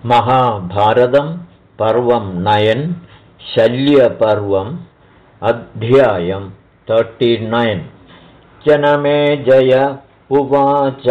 महाभारतं पर्वं 9 शल्यपर्वम् अध्यायं 39 जनमेजय उवाच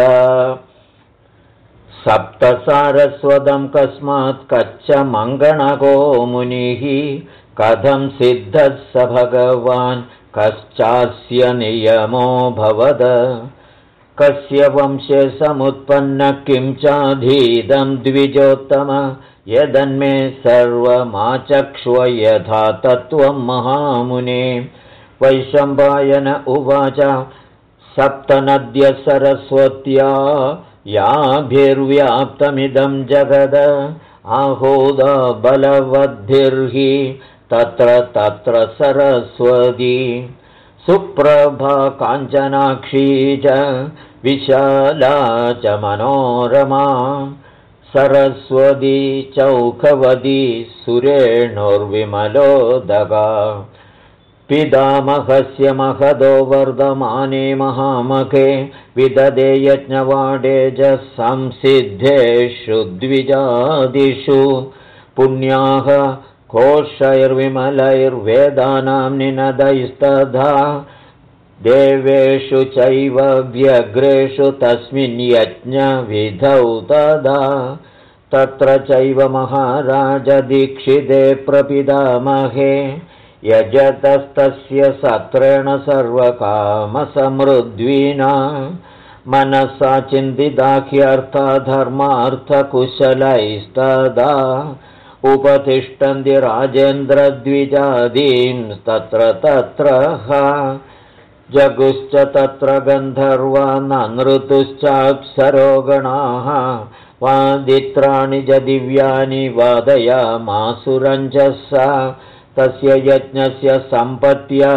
सप्तसारस्वतं कस्मात् कच्चमङ्गणको मुनिः कथं सिद्धः स भगवान् कश्चास्य नियमो भवद कस्य वंशे समुत्पन्न किं चाधीदं द्विजोत्तम यदन्मे सर्वमाचक्ष्व यथा तत्त्वं महामुने वैशम्पायन उवाच सप्तनद्यः सरस्वत्या याभिर्व्याप्तमिदं जगद आहोदा बलवद्भिर्हि तत्र तत्र सरस्वती सुप्रभा काञ्चनाक्षी च विशाला च मनोरमा सरस्वती चौखवती सुरेणुर्विमलोदगा पितामहस्य महदो वर्धमाने महामखे विददे यज्ञवाडे च संसिद्धेषु द्विजादिषु पुण्याः कोशैर्विमलैर्वेदानां निनदैस्तथा देवेषु चैव व्यग्रेषु तस्मिन् यज्ञविधौ तदा तत्र चैव महाराजदीक्षिते प्रपितामहे यजतस्तस्य सत्रेण सर्वकामसमृद्विना मनसा चिन्तिताख्यर्था धर्मार्थकुशलैस्तदा उपतिष्ठन्ति राजेन्द्रद्विजादीं तत्र जगुश्च तत्र गन्धर्वा ननृतुश्चाप्सरोगणाः वादित्राणि च दिव्यानि वादयामासुरञ्जसा तस्य यज्ञस्य सम्पत्त्या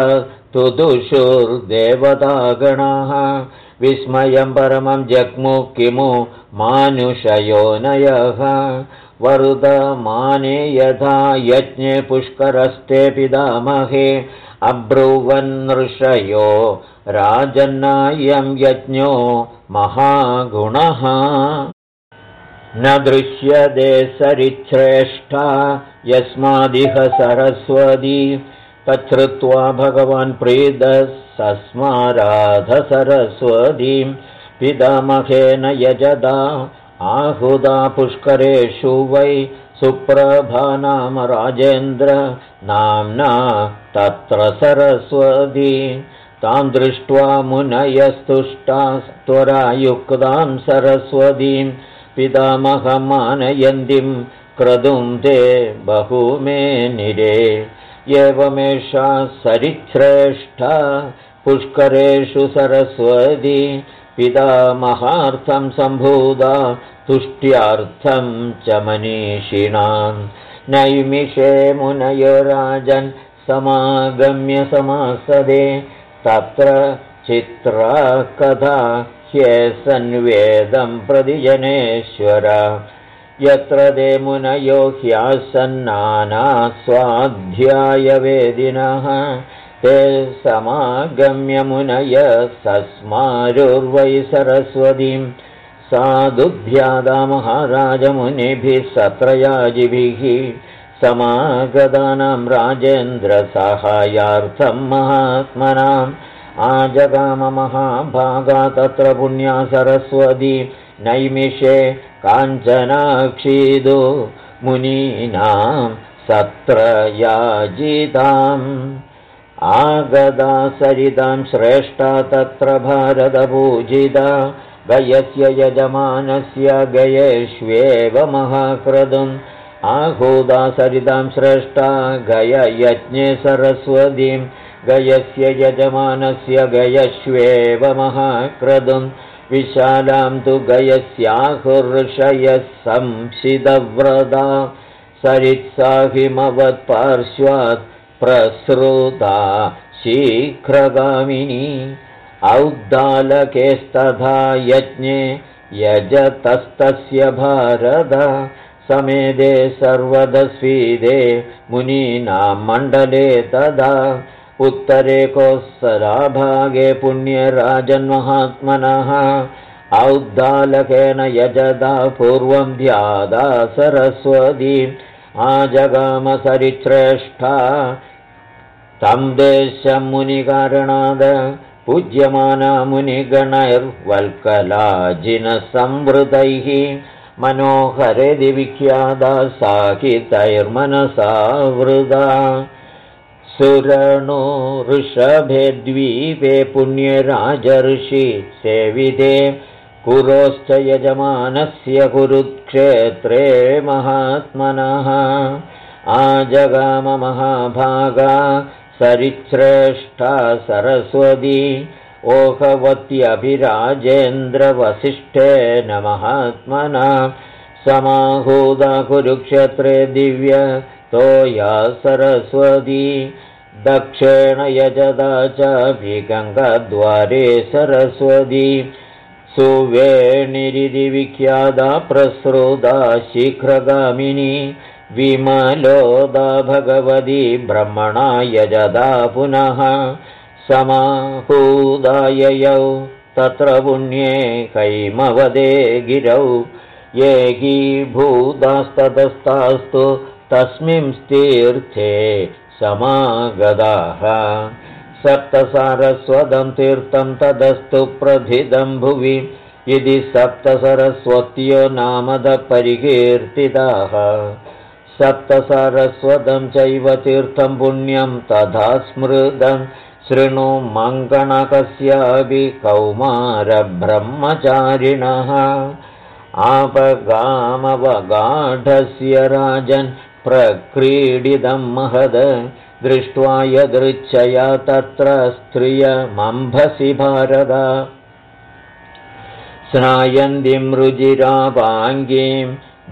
तुदुषुर्देवतागणाः विस्मयं परमं जग्मुः किमु मानुषयोनयः वर्धमाने यथा यज्ञे पुष्करस्ते पितामहे अब्रुवन्नृषयो राजन्नायं यज्ञो महागुणः न दृश्यते सरिच्छ्रेष्ठा यस्मादिह सरस्वती तच्छ्रुत्वा भगवान् प्रीतः सस्माराध सरस्वतीं पितामहेन यजदा आहुदा पुष्करेषु वै सुप्रभा नाम राजेन्द्र नाम्ना तत्र सरस्वती तां दृष्ट्वा मुनयस्तुष्टा त्वरायुक्तां सरस्वतीं पितामहमानयन्तीं क्रतुं ते बहुमेनिरे एवमेषा सरिच्छ्रेष्ठा पुष्करेषु सरस्वती पितामहार्थं सम्भूता तुष्ट्यार्थं च मनीषिणां नैमिषे मुनयो राजन् समागम्य समासदे तत्र चित्रा कथा ह्येसन्वेदं प्रतिजनेश्वर यत्र ते मुनयो ह्यासन्नाना स्वाध्यायवेदिनः ते समागम्य मुनय सस्मारुर्वै सरस्वतीं साधुभ्यादा महाराजमुनिभिः सत्रयाजिभिः समागतानां राजेन्द्रसाहाय्यार्थं महात्मनाम् आजगाम महाभागा तत्र पुण्या सरस्वती नैमिषे काञ्चनाक्षीदो मुनीनां सत्रयाजिताम् आगदा सरितां श्रेष्ठा तत्र भारतपूजिता गयस्य यजमानस्य गयेष्वेव महाक्रतुम् आहुदा सरितां श्रेष्ठा गययज्ञे सरस्वतीं गयस्य यजमानस्य गयश्वेव महाक्रतुम् विशालां तु गयस्याहुर्षयः संसिदव्रता सरित्साहिमवत्पार्श्वात् प्रसृता शीघ्रगामिनी औद्दालकेस्तथा यज्ञे यजतस्तस्य भारत समेदे सर्वदस्वीदे मुनीनां मण्डले तदा उत्तरे कोसराभागे पुण्यराजन्महात्मनः औद्दालकेन यजदा पूर्वं ध्यादा सरस्वती आजगामसरिश्रेष्ठा तं देशं मुनिकारणाद पूज्यमाना मुनिगणैर्वल्कलाजिनसंवृतैः मनोहरेदि विख्याता साकितैर्मनसा वृदा सुरणो ऋषभे द्वीपे पुण्ये राजर्षि सेविते कुरोश्च यजमानस्य कुरुक्षेत्रे महात्मनः आजगाम महाभागा सरिश्रेष्ठा सरस्वती ओहवत्यभिराजेन्द्रवसिष्ठेन महात्मना समाहूता कुरुक्षेत्रे दिव्य तोया सरस्वती दक्षेण यजदा च विगङ्गाद्वारे सरस्वती सुवेणिरिति विख्याता प्रसृता शीघ्रगामिनी विमलोदा भगवती ब्रह्मणा यजदा पुनः समाहूदाययौ तत्र पुण्ये कैमवदे गिरौ एकीभूतास्ततस्तास्तु तस्मिंस्तीर्थे समागताः सप्तसारस्वतं तीर्थं तदस्तु प्रथितं भुवि इति सप्तसरस्वत्यो नामतः परिकीर्तिताः सप्तसारस्वतं चैव तीर्थं पुण्यं तथा स्मृतं शृणु मङ्गणकस्यापि कौमारब्रह्मचारिणः आपगामवगाढस्य राजन् प्रक्रीडितं महद दृष्ट्वा यदृच्छया तत्र स्त्रियमम्भसि भारत स्नायन्तीं रुजिरापाङ्गीं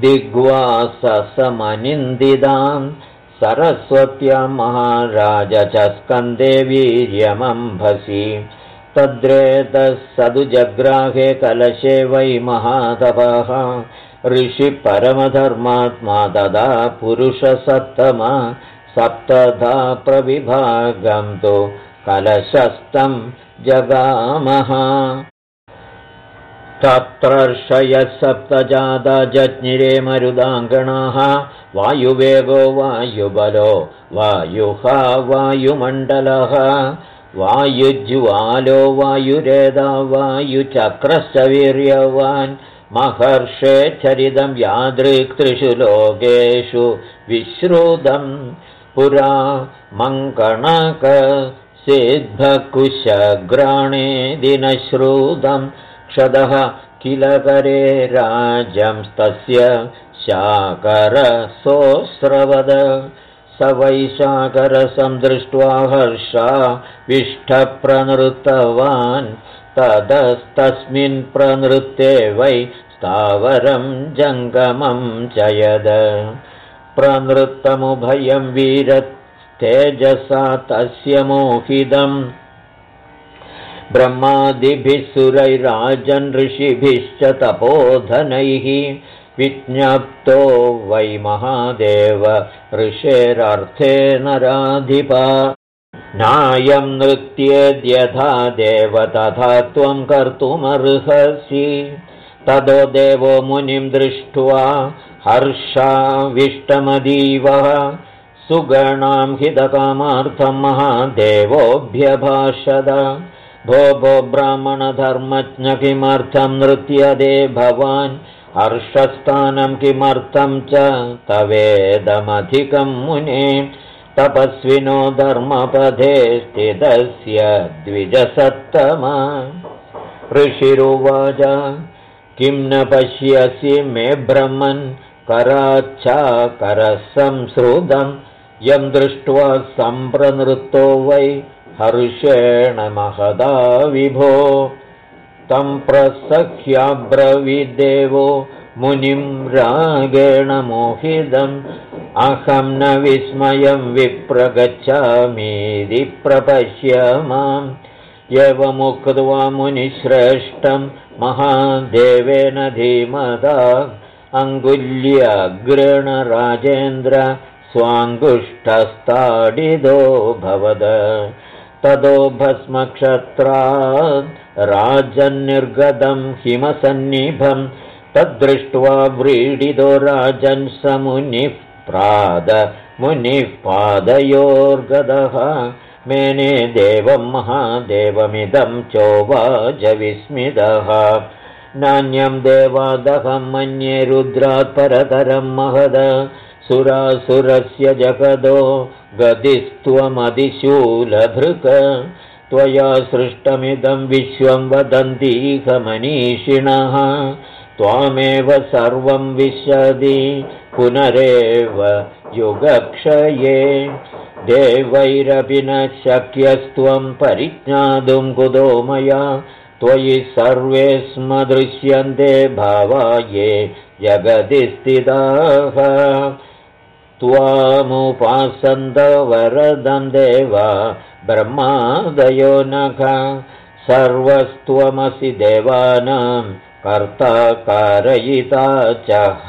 दिग्वाससमनिन्दितां सरस्वत्यां महाराज च स्कन्दे वीर्यमम्भसि तद्रेतः सदुजग्राहे कलशे वै महातपः ऋषिपरमधर्मात्मा तदा पुरुषसत्तमा सप्तधा प्रविभागं तु कलशस्तं जगामः तत्रर्षयः सप्तजाता जज्ञिरे मरुदाङ्गणाः वायुवेगो वायुबलो वायुहा वायुमण्डलः वायुज्वालो वायुरेदा वायुचक्रश्च वीर्यवान् महर्षे चरितं यादृक्त्रिषु लोकेषु विश्रुतं पुरा मङ्कणकसिद्धकुशग्राणे दिनश्रुतं क्षदः किल करे राजंस्तस्य शाकरसोऽस्रवद स वै शाकरसं दृष्ट्वा हर्षा विष्ठप्रनृतवान् ततस्तस्मिन् प्रनृत्ते वै स्थावरं जङ्गमं च यद प्रनृत्तमुभयं वीरतेजसा तस्य मोहितम् ब्रह्मादिभिः सुरैराजन् ऋषिभिश्च तपोधनैः विज्ञप्तो वै महादेव ऋषेरर्थे नराधिपा नायं नृत्येद्यथा देव तथा त्वं कर्तुमर्हसि ततो देवो मुनिं दृष्ट्वा हर्षाविष्टमदीवः सुगणां हितकामार्थं महादेवोऽभ्यभाषत भो भो ब्राह्मणधर्मज्ञ किमर्थं नृत्यदे भवान् हर्षस्थानं किमर्थं च तवेदमधिकं मुने तपस्विनो धर्मपथे स्थितस्य द्विजसत्तमा ऋषिरुवाच किं न पश्यसि मे ब्रह्मन् कराच्छाकरसंसृतं यं दृष्ट्वा सम्प्रनृत्तो वै हर्षेण महदा विभो तं प्रसख्याब्रवीद्देवो मुनिं रागेण मोहितम् अहं न विस्मयं विप्रगच्छामीति प्रपश्य माम् एवमुक्त्वा मुनिश्रेष्ठं महादेवेन धीमता अङ्गुल्यग्रेण राजेन्द्र स्वाङ्गुष्ठस्ताडितो भवद ततो भस्मक्षत्रात् राजन्निर्गतं हिमसन्निभं तद्दृष्ट्वा व्रीडितो राजन् स मुनिः पादयोर्गदः मेने देवं महादेवमिदं चोवाच विस्मितः नान्यं देवादहं मन्ये रुद्रात् परतरं महद सुरासुरस्य जगदो गदिस्त्वमधिशूलभृक त्वया सृष्टमिदं विश्वं वदन्तीह मनीषिणः त्वामेव सर्वं विशदि पुनरेव युगक्षये देवैरपि न शक्यस्त्वं परिज्ञातुं कुतो मया त्वयि सर्वे स्म दृश्यन्ते भावा ये जगति स्थिताः त्वामुपासन्त वरदं देवा ब्रह्मादयो नख सर्वस्त्वमसि देवानां कर्ता कारयिता चः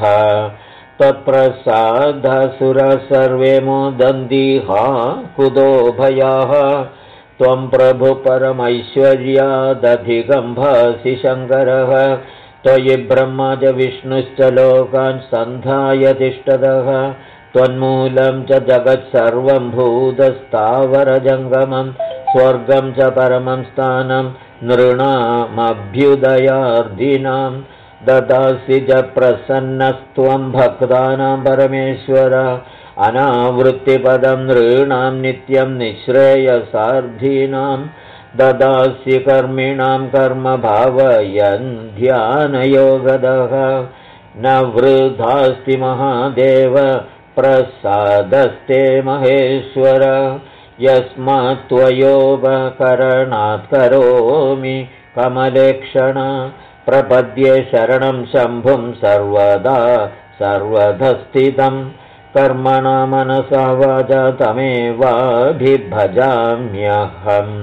तत्प्रसादसुरः सर्वे मोदन्ति हा कुतो भयाः त्वं प्रभु परमैश्वर्यादधिकं भासि शङ्करः त्वयि ब्रह्मा च विष्णुश्च लोकान् सन्धाय तिष्ठतः त्वन्मूलं च जगत्सर्वं भूतस्थावरजङ्गमं स्वर्गं च परमं स्थानं नृणामभ्युदयार्दिनां ददासि च प्रसन्नस्त्वं भक्तानां परमेश्वर अनावृत्तिपदं नृणां नित्यं निःश्रेयसार्धिनां ददासि कर्मिणां कर्म भावयन् ध्यानयोगदः न वृद्धास्ति महादेव प्रसादस्ते महेश्वर यस्मात् त्वयोपकरणात् करोमि कमलेक्षण प्रपद्ये शरणं शम्भुं सर्वदा सर्वधस्थितं कर्मणा मनसा वाचा तमेवाभिभजाम्यहम्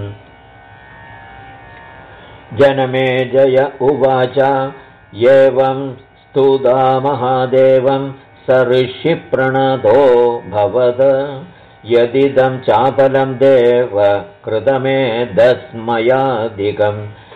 जनमेजय उवाच एवं स्तुता महादेवं स ऋषिप्रणतो भवद यदिदं चापलं देव कृतमेदस्मयाधिकं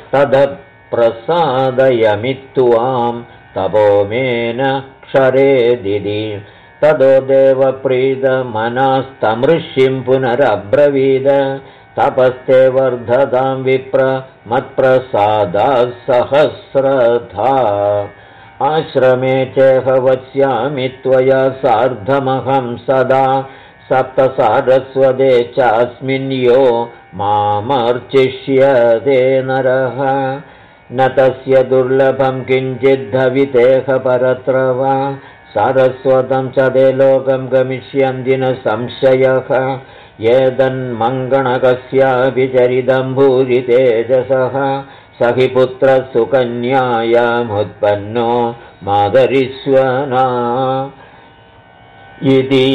तदप्रसादयमि त्वां तपोमेन क्षरेदिति तदो देवप्रीतमनस्तमृषिं पुनरब्रवीद तपस्ते वर्धतां विप्र मत्प्रसादाः सहस्रधा आश्रमे चेह वत्स्यामि त्वया सार्धमहं सदा सप्तसारस्वते चास्मिन् यो मामर्चिष्यते नरः न तस्य दुर्लभं किञ्चिद्धवितेह परत्र वा सारस्वतं च ते लोकं गमिष्यन्ति न संशयः येदन्मङ्गणकस्यापि चरितं भूरि तेजसः स हि पुत्रसुकन्यायामुत्पन्नो मातरिष्वना इति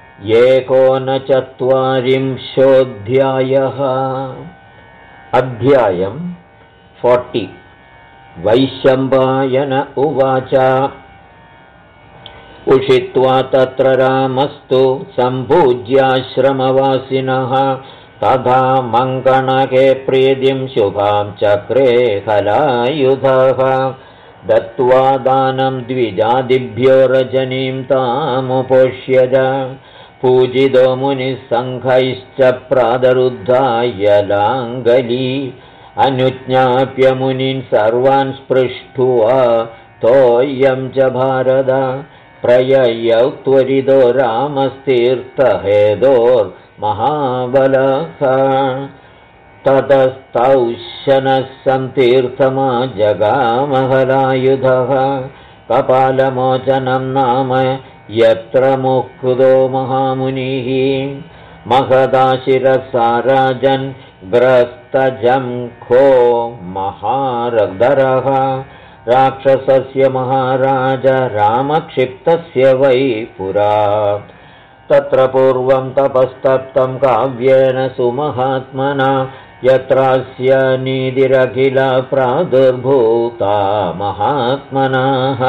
39 अध्यायम् 40 वैशम्पायन उवाच उषित्वा तत्र रामस्तु सम्पूज्याश्रमवासिनः तथा मङ्गणके प्रीतिं शुभां चक्रे कलायुधः दत्त्वा दानं द्विजादिभ्यो रजनीं तामुपोष्यज पूजितो मुनिः सङ्घैश्च प्रादरुद्धाय लाङ्गली अनुज्ञाप्य मुनीन् सर्वान् स्पृष्ट्वा तोयं च भारत प्रययौ त्वरितो रामस्तीर्थहेदोर्महाबलः ततस्तौ शनः सन्तीर्थमाजगामहलायुधः कपालमोचनं नाम यत्र मुक्तो महामुनिः महदाशिरसा राजन् ग्रस्तजङ्घो महारगधरः राक्षसस्य महाराज रामक्षिप्तस्य वै पुरा तत्र पूर्वं तपस्तप्तं काव्येन सुमहात्मना यत्रास्य नीतिरखिला प्रादुर्भूता महात्मनः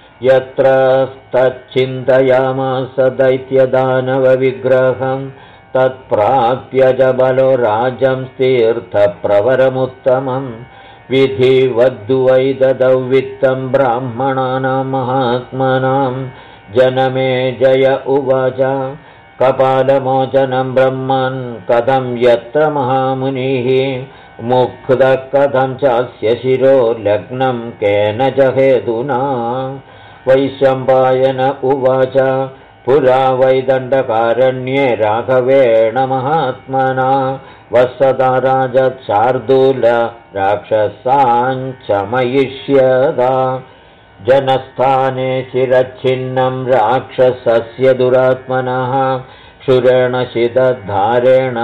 यत्र तच्चिन्तयामास दैत्यदानवविग्रहं तत्प्राप्य च बलो राजं तीर्थप्रवरमुत्तमं विधिवद्वै ददौ वित्तं ब्राह्मणानां महात्मनां जनमे जय उवाच कपालमोचनं ब्रह्मन् कथं यत्र महामुनिः मुक्तः कथं चास्य शिरो लग्नं केन च हेतुना वैशम्पायन उवाच पुरा वैदण्डकारण्ये राघवेण महात्मना वसदा राजशार्दूल राक्षसाञ्चमयिष्यदा जनस्थाने शिरच्छिन्नं राक्षसस्य दुरात्मनः क्षुरेण शितद्धारेण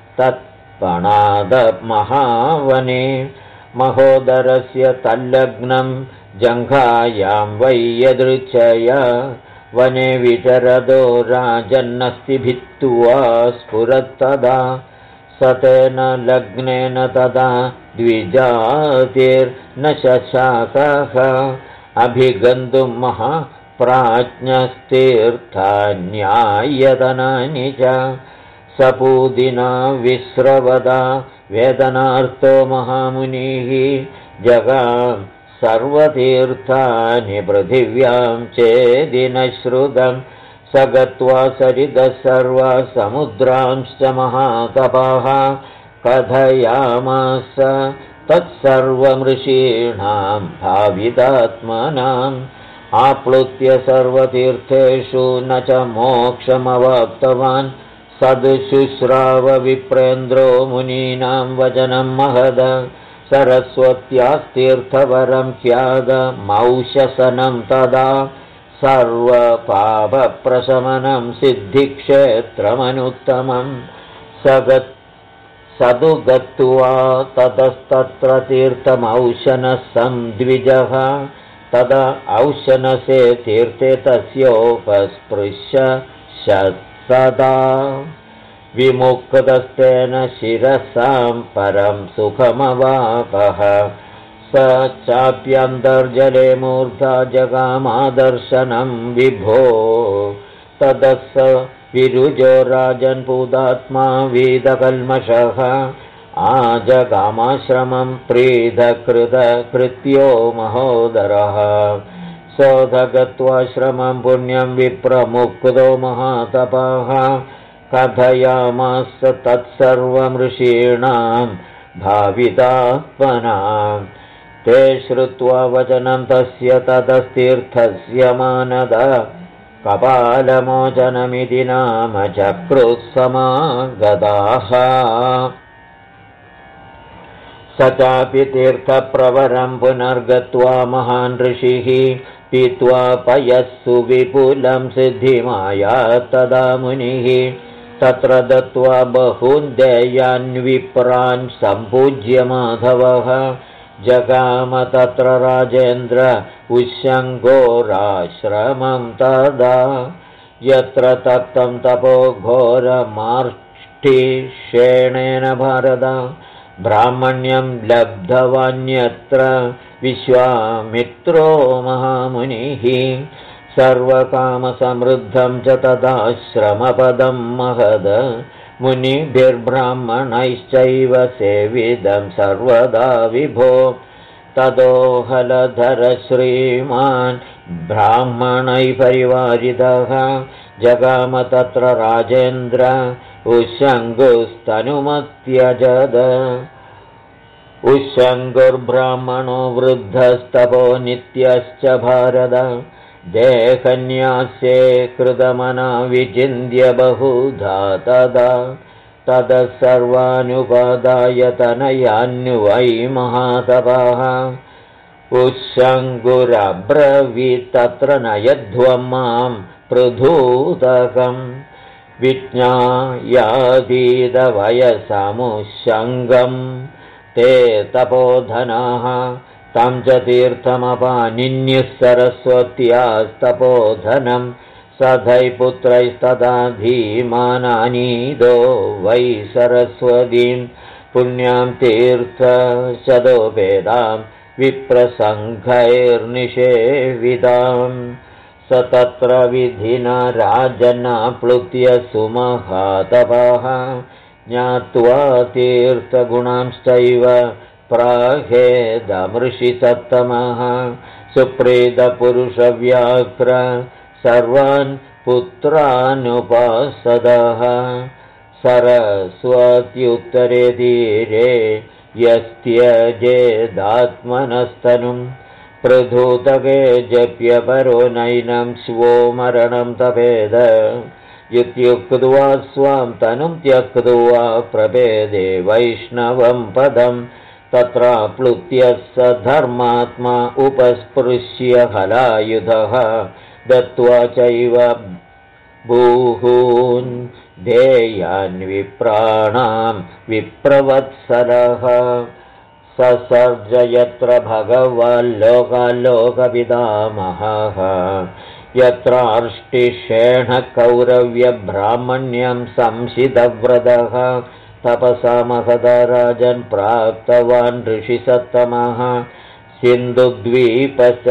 तत्पणादमहावने महोदरस्य तल्लग्नं जङ्घायां वै यदृच्छया वने विचरदो राजन्नस्ति भित्त्वा स्फुरत्तदा सतेन लग्नेन तदा द्विजातिर्न शशाकः अभिगन्तुं महाप्राज्ञस्तीर्थान्यायतनानि च सपूदिना विस्रवदा वेदनार्तो महामुनिः जगाम सर्वतीर्थानि पृथिव्यां चेदिनश्रुतं स गत्वा सरिदः सर्वा समुद्रांश्च महातपः कथयामास तत्सर्वमृषीणां भावितात्मनाम् आप्लुत्य सर्वतीर्थेषु न च मोक्षमवाप्तवान् सदुशुश्राव विप्रेन्द्रो मुनीनां वचनं महद सरस्वत्यास्तीर्थवरं ह्यागमौशसनं तदा सर्वपापप्रशमनं सिद्धिक्षेत्रमनुत्तमं सदु गत्वा ततस्तत्र तीर्थमौशनः संद्विजः तदा औशनसे तीर्थे तस्योपस्पृश्य सदा विमुक्तस्तेन शिरसां परं सुखमवापः स चाप्यन्तर्जले मूर्धा जगामादर्शनं विभो ततः स विरुजो राजन्पुदात्मा वीदकल्मषः आजगामाश्रमं प्रीतकृतकृत्यो महोदरः सोऽधगत्वाश्रमं पुण्यं विप्रमुक्तो महातपः कथयामास तत्सर्वमृषीणां भावितात्मनां ते श्रुत्वा वचनं तस्य ततस्तीर्थस्य मानद कपालमोचनमिति नाम चक्रुः समागताः स चापि तीर्थप्रवरं पुनर्गत्वा महान् ऋषिः पीत्वा पयस्सु विपुलं सिद्धिमाया तदा मुनिः तत्र दत्त्वा बहून् देयान् विप्रान् सम्पूज्य माधवः जगाम तत्र राजेन्द्र उशङ्गोराश्रमं तदा यत्र तप्तं तपो घोरमार्ष्टिषेणेन भारत ब्राह्मण्यं लब्धवान्यत्र विश्वामित्रो महामुनिः सर्वकामसमृद्धं च तदाश्रमपदं महद मुनिभिर्ब्राह्मणैश्चैव सेविदं सर्वदा विभो ततो हलधर श्रीमान् ब्राह्मणैः परिवारितः जगाम तत्र राजेन्द्र उशङ्गुस्तनुमत्यजद उशङ्गुर्ब्राह्मणो वृद्धस्तपो नित्यश्च भारत देहन्यास्ये कृतमना विचिन्त्य बहुधा तदा ततः सर्वानुपादाय तनयान्वै महातपः उशङ्गुरब्रवीत् तत्र नयध्वं मां पृथूतकं विज्ञायाधीतवयसमुशङ्गं ते तपोधनाः तं च तीर्थमपानिन्युः सरस्वत्यास्तपोधनं सधैपुत्रैस्तदा धीमानानीदो वै सरस्वतीं पुण्यां तीर्थशतोपेदां विप्रसङ्घैर्निषेवितां स तत्र विधिना राजनाप्लुत्य सुमहातपः ज्ञात्वा तीर्थगुणांश्चैव प्राहेदमृषि सत्तमः सुप्रीतपुरुषव्याघ्र सर्वान् पुत्रानुपासदः सरस्वत्युत्तरे तीरे यस्त्यजेदात्मनस्तनुं प्रधूतके जप्यपरो नैनं स्वो मरणं तपेद इत्युक्त्वा स्वां तनुं त्यक्त्वा प्रपेदे वैष्णवं पदं तत्राप्लुत्य स धर्मात्मा उपस्पृश्य हलायुधः दत्त्वा चैव भूहून् देयान् विप्राणां विप्रवत्सलः ससर्ज यत्र भगवाल्लोकाल्लोकपितामहः यत्रार्ष्टिषेण कौरव्यब्राह्मण्यं संशितव्रतः तपसा महदराजन् प्राप्तवान् ऋषिसत्तमः सिन्धुद्वीपश्च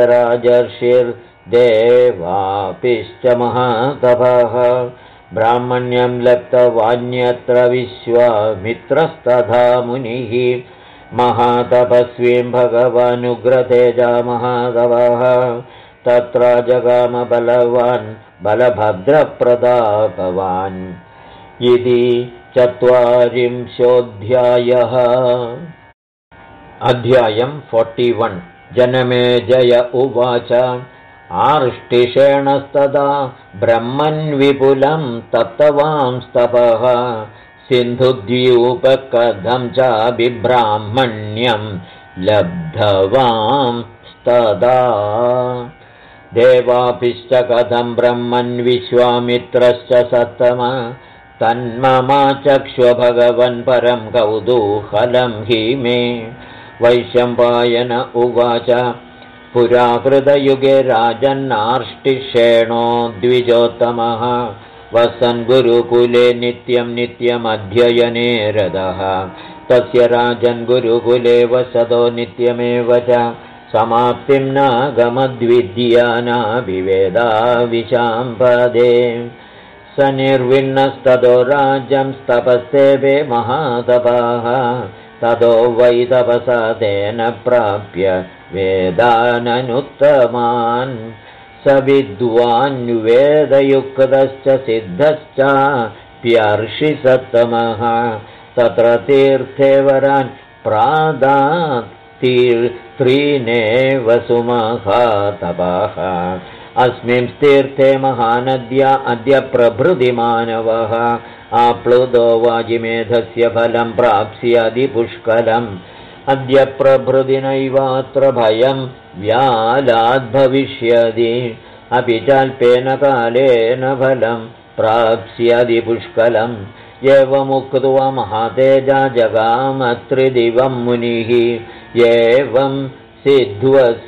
राजर्षिर्देवापिश्च महातपः ब्राह्मण्यं लब्धवान्यत्र विश्वामित्रस्तथा मुनिः महातपस्वीं भगवानुग्रतेजा महातपः तत्र जगामबलवान् बलभद्रप्रतापवान् इति 40 अध्यायम् 41 जनमेजय उवाच आर्ष्टिषेणस्तदा ब्रह्मन्विपुलं तप्तवांस्तपः सिन्धुद्यूपकथं चाभिब्राह्मण्यं लब्धवांस्तदा देवाभिश्च कथं ब्रह्मन् विश्वामित्रश्च सत्तम तन्ममा चक्ष्व भगवन् परं कौतूहलं हि मे वैशम्पायन उवाच पुराकृतयुगे राजन्नार्ष्टिषेणो द्विजोत्तमः वसन् गुरुकुले नित्यमध्ययने रतः तस्य राजन् गुरुकुले वसतो नित्यमेव च समाप्तिं नागमद्विद्यानाभिवेदाविशाम्पदे स निर्विण्णस्ततो राज्यं तपस्सेवे महातपाः ततो वै तपसा तेन प्राप्य वेदाननुत्तमान् स विद्वान् वेदयुक्तश्च सिद्धश्चाप्यर्षिसत्तमः तत्र तीर्थे वरान् प्रादात्तीर्थ्रीनेव सुमहातपाः अस्मिन् तीर्थे महानद्या अद्य प्रभृति मानवः आप्लुतो वाजिमेधस्य फलं प्राप्स्यति पुष्कलम् अद्य प्रभृति नैवात्र भयं व्यालाद्भविष्यति अपि चाल्पेन कालेन फलं प्राप्स्यति पुष्कलम् एवमुक्त्वा महातेजा जगामत्रिदिवं मुनिः एवं सिद्ध्वा स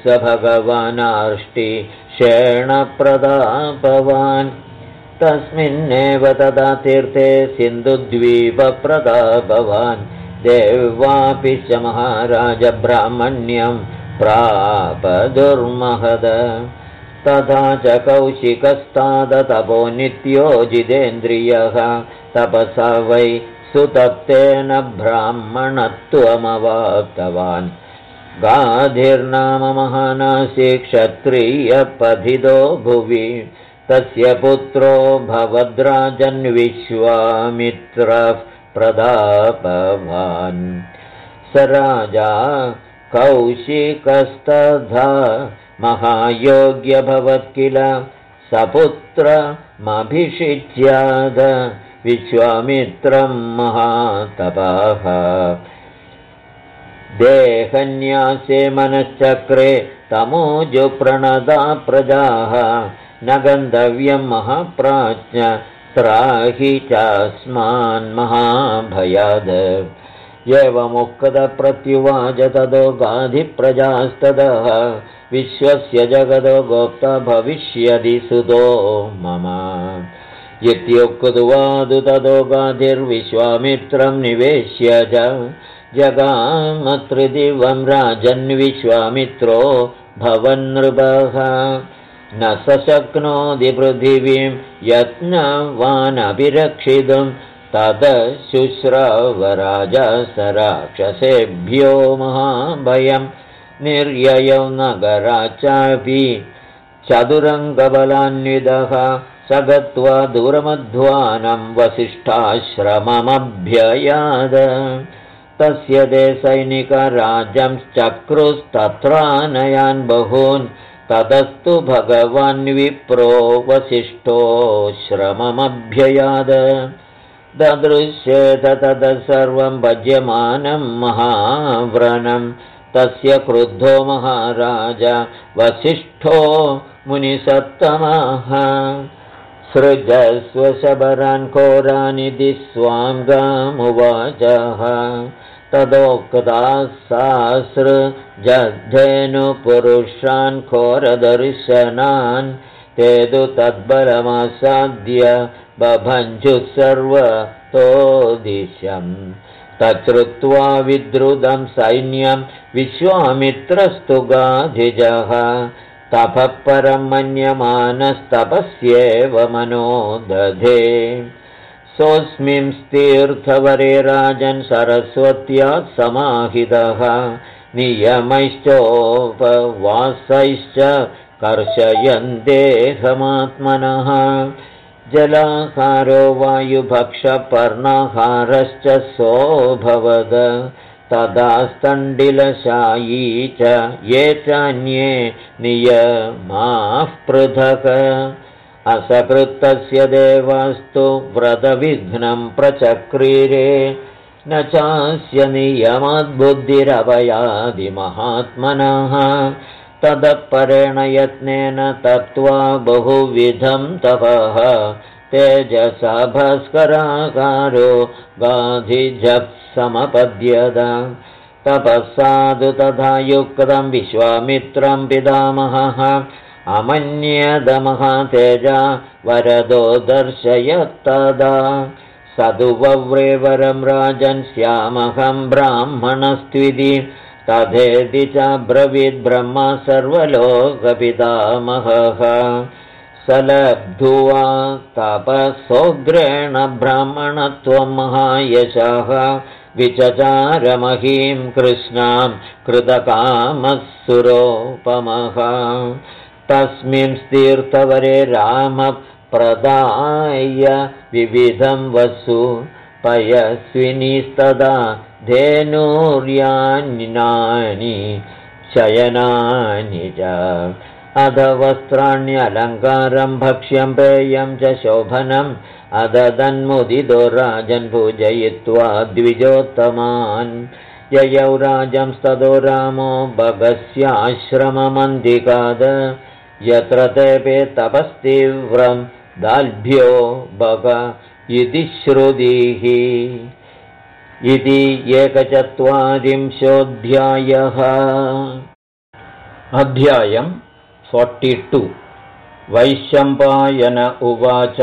भगवानार्ष्टिषेणप्रतापवान् तस्मिन्नेव तदा तीर्थे सिन्धुद्वीपप्रतापवान् देवापिश्च महाराज ब्राह्मण्यं प्रापदुर्महद तथा च कौशिकस्तादतपो नित्यो जितेन्द्रियः तपसा वै सुतप्तेन ब्राह्मणत्वमवाप्तवान् गाधिर्नाम महानासी क्षत्रियपथितो भुवि तस्य पुत्रो भवद्राजन् विश्वामित्रः प्रतापवान् स राजा कौशिकस्तथा महायोग्यभवत् किल सपुत्रमभिषिच्याद विश्वामित्रं महातपः देहन्यासे मनश्चक्रे तमोजुप्रणदा प्रजाः न गन्तव्यं महाप्राज्ञ त्राहि चास्मान् महाभयाद एवमुक्तप्रत्युवाच ततो गाधिप्रजास्ततः विश्वस्य जगतो गोप्ता भविष्यति सुतो मम इत्युक्त्वादु ततो गाधिर्विश्वामित्रं निवेश्य च जगामत्रिदिवं राजन् विश्वामित्रो भवन्नृपः न स शक्नोति पृथिवीं यत्नवानभिरक्षितुं तदशुश्रवराजा स राक्षसेभ्यो महाभयं निर्ययौ नगराचापि चतुरङ्गबलान्वितः स गत्वा दूरमध्वानं वसिष्ठाश्रममभ्ययाद तस्य ते सैनिकराजंश्चक्रुस्तत्रानयान् बहून् ततस्तु भगवान् विप्रो वसिष्ठो श्रममभ्ययाद ददृश्येत ततः सर्वं भज्यमानं महाव्रणं तस्य क्रुद्धो महाराज वसिष्ठो मुनिसत्तमः सृजस्व शबरान् घोरानिधि स्वाङ्गामुवाचः तदोक्ताः सहस्रजद्धेनुपुरुषान् घोरदर्शनान् ते तु तद्बलमासाद्य बभञ्जुः सर्वतो दिशम् तच्छ्रुत्वा विद्रुतं सैन्यं विश्वामित्रस्तु गाधिजः तपः परं मन्यमानस्तपस्येव मनो दधे सोऽस्मिंस्तीर्थवरे राजन् सरस्वत्यात् समाहितः नियमैश्चोपवासैश्च कर्षयन् देहमात्मनः जलाहारो वायुभक्षपर्णाहारश्च सोऽभवद तदा स्तण्डिलशायी च ये चान्ये नियमाः पृथक् असकृत्तस्य देवास्तु व्रतविघ्नं प्रचक्रीरे न चास्य नियमाद्बुद्धिरभयादिमहात्मनः ततः परेण यत्नेन तत्त्वा बहुविधं तपः तेजसा भास्कराकारो गाधिजः समपद्यत तपःसाधु तथा युक्तं विश्वामित्रं पितामहः अमन्यदमः तेजा वरदो दर्शयत्तदा सदुवव्रे वरं राजन् स्यामहं ब्राह्मणस्त्विति तथेति च ब्रवीद्ब्रह्मा सर्वलोकपितामहः स लब्ध्वा तपसोग्रेण ब्राह्मणत्वं महायशः विचचारमहीं कृष्णां कृतकामः सुरोपमः तस्मिंस्तीर्थवरे रामः प्रदाय विविधं वसु पयस्विनीस्तदा धेनूर्यान्नानि शयनानि च अध वस्त्राण्यलङ्कारं भक्ष्यं पेयं च शोभनम् अददन्मुदितो राजन् पूजयित्वा द्विजोत्तमान् ययौ राजंस्ततो रामो भगस्याश्रममन्दिकाद यत्र तेपे तपस्तीव्रं दाल्भ्यो भग इति श्रुतिः इति 140 अध्यायम् 42 वैशम्पायन उवाच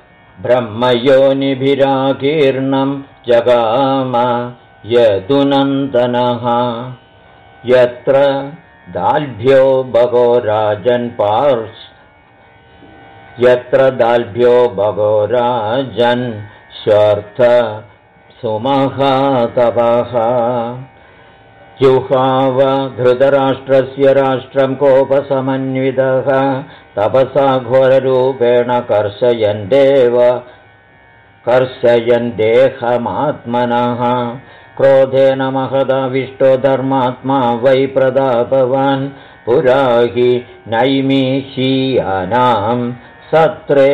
ब्रह्मयोनिभिराकीर्णं जगाम यदुनन्दनः यत्र दाल्भ्यो भगो राजन् स्वर्थ सुमहातपः जुहाव धृतराष्ट्रस्य राष्ट्रं कोपसमन्वितः तपसा घोररूपेण कर्षयन् देहमात्मनः क्रोधेन महदाविष्टो धर्मात्मा वै प्रतापवान् पुरा हि नैमिषीयानां सत्रे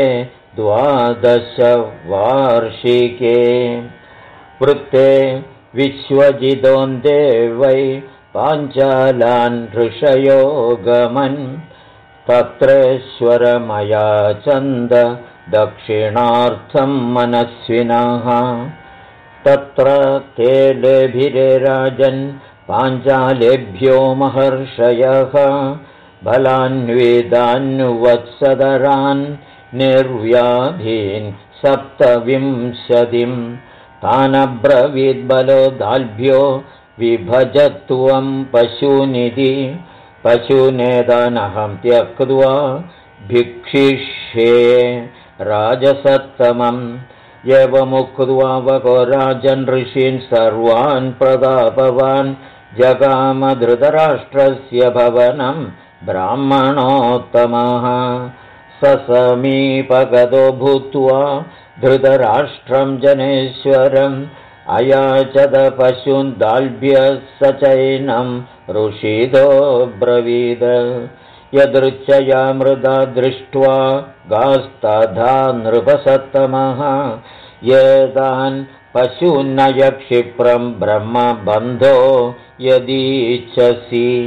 12 वार्षिके वृत्ते विश्वजिदोऽन्ते वै पाञ्चालान् ऋषयो गमन् तत्रेश्वरमया चन्द दक्षिणार्थं मनस्विनः तत्र ते लेभिरे राजन् पाञ्चालेभ्यो महर्षयः बलान्विदान्वत्सदरान् निर्व्याधीन् 27 तानब्रवीद्बलो दाल्भ्यो विभजत्वं पशूनिधि पशूनेतानहं त्यक्त्वा भिक्षिष्ये राजसत्तमम् एवमुक्त्वा वको राजन् ऋषीन् सर्वान् प्रतापवान् जगाम धृतराष्ट्रस्य भवनं ब्राह्मणोत्तमः समीपगतो भूत्वा धृतराष्ट्रं जनेश्वरम् अयाचत पशून् दाल्भ्यः स चैनं ऋषितो ब्रवीद यदृच्छया मृदा दृष्ट्वा गास्तथा नृपसत्तमः एतान् पशून्नय क्षिप्रं ब्रह्मबन्धो यदीच्छसि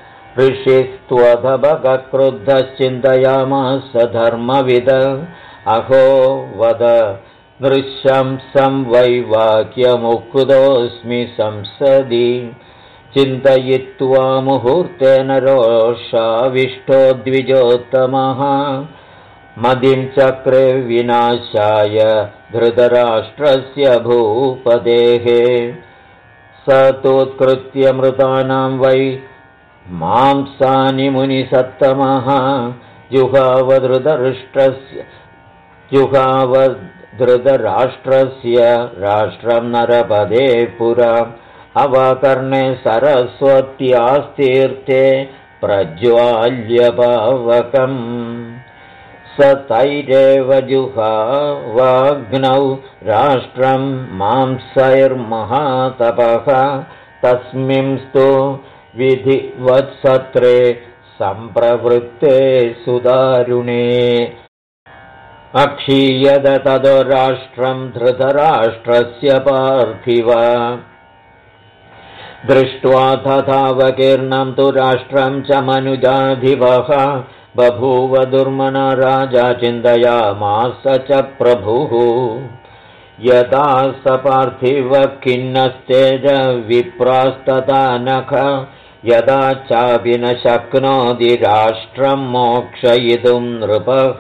ऋषिस्त्वधबक्रुद्धश्चिन्तयामास धर्मविद अहो वद नृशंसं वैवाक्यमुक्तोऽस्मि संसदि चिन्तयित्वा मुहूर्तेन रोषाविष्टो द्विजोत्तमः मदिं चक्रे विनाशाय धृतराष्ट्रस्य भूपतेः स तोत्कृत्य मृतानां वै मांसानि मुनिसत्तमः जुहाव धृतराष्ट्रस्य राष्ट्रं नरपदे पुरा अवाकर्णे सरस्वत्यास्तीर्थे प्रज्वाल्यपावकम् स तैरेव जुहावाग्नौ राष्ट्रं मांसैर्महातपः तस्मिंस्तु विधिवत्सत्रे सम्प्रवृत्ते सुदारुणे अक्षीयत ततो राष्ट्रं धृतराष्ट्रस्य पार्थिव दृष्ट्वा तथावकीर्णं तु राष्ट्रं च मनुजाधिपः बभूव दुर्मना राजा चिन्तयामास च प्रभुः यदा स पार्थिव खिन्नस्तेज विप्रास्तथा नख यदा चापि न शक्नोति राष्ट्रं मोक्षयितुं नृपः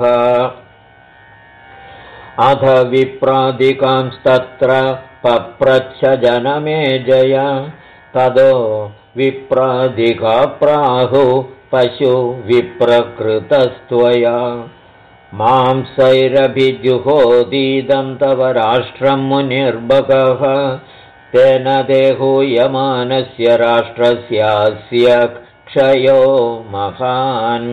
अथ विप्रादिकांस्तत्र पप्रच्छ जनमेजय ततो विप्रादिका प्राहु पशु विप्रकृतस्त्वया मांसैरभिजुहोदीदं तव राष्ट्रं मुनिर्भगः तेन देहूयमानस्य राष्ट्रस्यास्य क्षयो महान्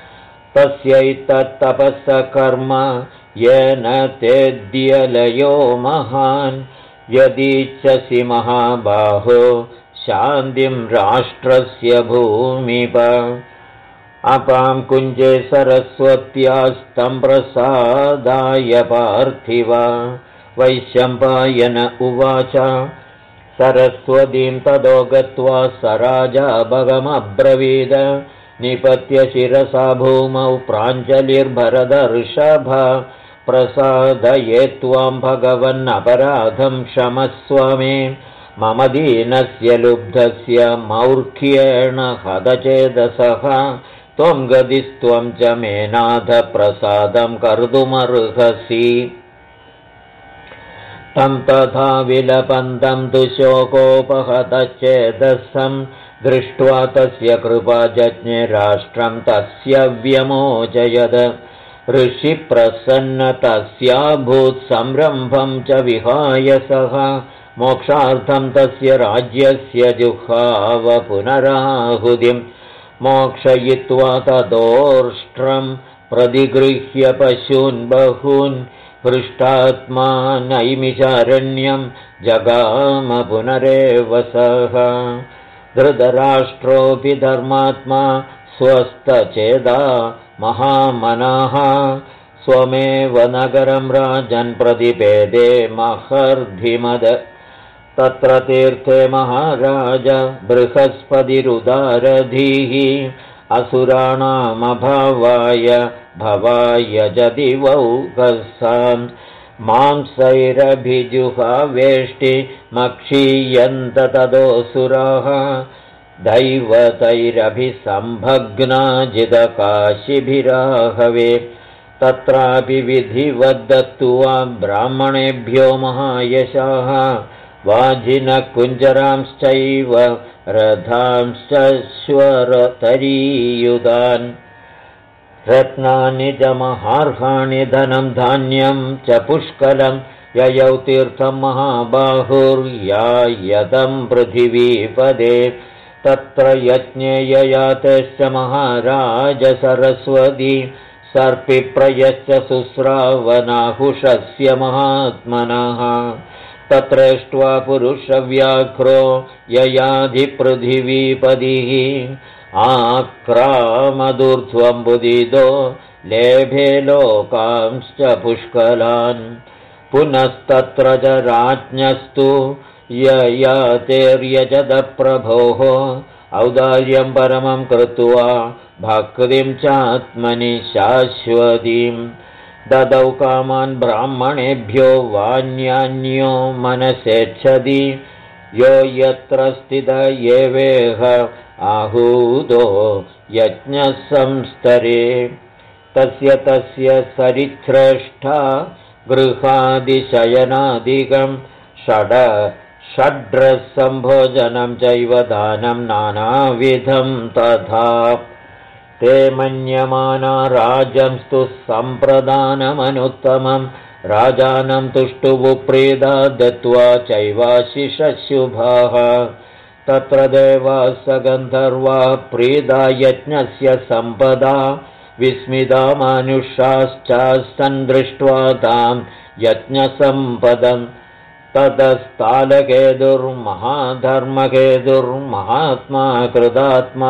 तस्यैतत्तपःकर्म येन तेद्यलयो महान् यदीच्छसि महाबाहो शान्तिं राष्ट्रस्य भूमिप अपां कुञ्जे सरस्वत्यास्तं प्रसादाय पार्थिव वैशम्पायन उवाच सरस्वतीं ततो गत्वा स राजा भगमब्रवीद निपत्य शिरसा भूमौ प्राञ्जलिर्भरदर्षभ प्रसादये त्वां भगवन्नपराधं क्षमस्व मे मम दीनस्य लुब्धस्य मौर्ख्येण हतचेदसः त्वं गदिस्त्वं च मे नाथ प्रसादं कर्तुमर्हसि तं तथा विलपन्तं तु शोकोपहतचेदसं दृष्ट्वा तस्य कृपा जज्ञे राष्ट्रं तस्य व्यमोचयद ऋषिप्रसन्न तस्याभूत् संरम्भं च विहाय सः मोक्षार्थं तस्य राज्यस्य जुहाव पुनराहुतिं मोक्षयित्वा तदोष्ट्रं प्रतिगृह्य पशून् बहून् हृष्टात्मा नैमिषारण्यं जगाम पुनरेव सः धृतराष्ट्रोऽपि धर्मात्मा स्वस्थचेदा महामनः स्वमेव नगरं राजन् प्रतिपेदे महर्धिमद तत्र तीर्थे महाराज बृहस्पतिरुदारधीः असुराणामभावाय भवाय जदिवौकसां मांसैरभिजुहावेष्टिमक्षीयन्त तदोऽसुराः दैवतैरभिसम्भग्ना जितकाशिभिराहवे तत्रापि विधिवद्दत्त्वा ब्राह्मणेभ्यो महायशाः वाजिनः कुञ्जरांश्चैव रथांश्चश्वरतरीयुधान् रत्नानि च महार्हाणि धनं धान्यं च पुष्कलं ययौ तीर्थं महाबाहुर्यायतं पृथिवीपदे तत्र यज्ञे ययातेश्च महाराज सरस्वती सर्पिप्रयश्च शुश्रावनाहुषस्य महात्मनः तत्रेष्ट्वा पुरुषव्याघ्रो ययाधिपृथिवीपदिः आक्रामदूर्ध्वं बुदिदो लेभे लोकांश्च पुष्कलान् पुनस्तत्र च राज्ञस्तु ययातेर्यजदप्रभोः औदार्यं परमं कृत्वा भक्तिं चात्मनि शाश्वतीं ददौ कामान् ब्राह्मणेभ्यो वान्यान्यो मनसेच्छति यो यत्र स्थित एवेह आहूतो यज्ञसंस्तरे तस्य सरिच्छ्रेष्ठा गृहादिशयनादिकं षड्रसम्भोजनं चैव दानं नानाविधं तथा ते मन्यमाना राजंस्तु सम्प्रदानमनुत्तमं राजानं तुष्टुवुप्रीदा दत्त्वा चैवाशिषशुभाः तत्र देवाः गन्धर्वा प्रीदा यज्ञस्य सम्पदा विस्मिता मानुषाश्चास्तन् दृष्ट्वा तां यज्ञसम्पदम् ततस्तालकेतुर्महाधर्मकेतुर्महात्मा कृतात्मा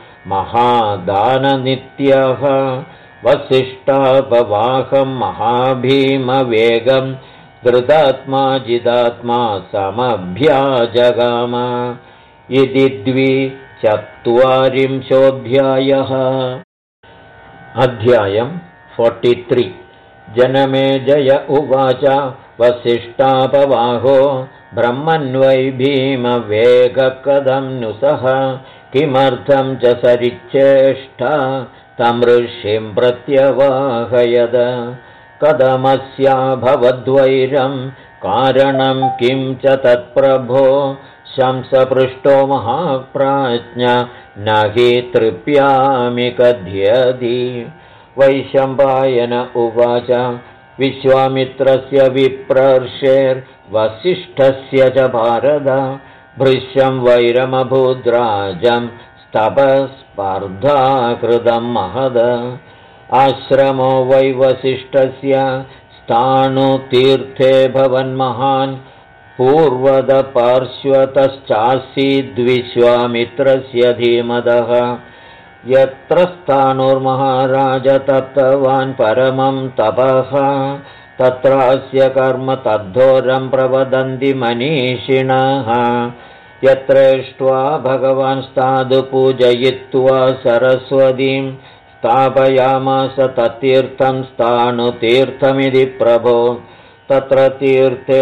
महादाननित्यः वसिष्ठापवाहं महाभीमवेगं धृतात्मा जिदात्मा समभ्याजगाम इति 24 अध्यायम् 43 जनमेजय उवाच वसिष्ठापवाहो ब्रह्मन्वै भीमवेगकथं नु सः किमर्थं च सरिच्छेष्टा तं ऋषिं प्रत्यवाहयद कथमस्याभवद्वैरं कारणं किं च तत्प्रभो शंसपृष्टो महाप्राज्ञ न हि तृप्यामि कथयति वैशम्पायन उवाच विश्वामित्रस्य विप्रर्षेर्वसिष्ठस्य च भारत भृश्यं वैरमभूद्राजं स्तपस्पर्धाकृतं महद आश्रमो वै वसिष्ठस्य स्थाणुतीर्थे भवन्महान् पूर्वदपार्श्वतश्चासीद्विश्वामित्रस्य धीमदः यत्र स्थाणुर्महाराज तप्तवान् परमं तपः तत्रास्य कर्म तद्धोरं प्रवदन्ति मनीषिणः यत्रेष्ट्वा भगवान् स्थादु पूजयित्वा सरस्वतीं स्थापयामास तत्तीर्थं स्थाणुतीर्थमिति प्रभो तत्र तीर्थे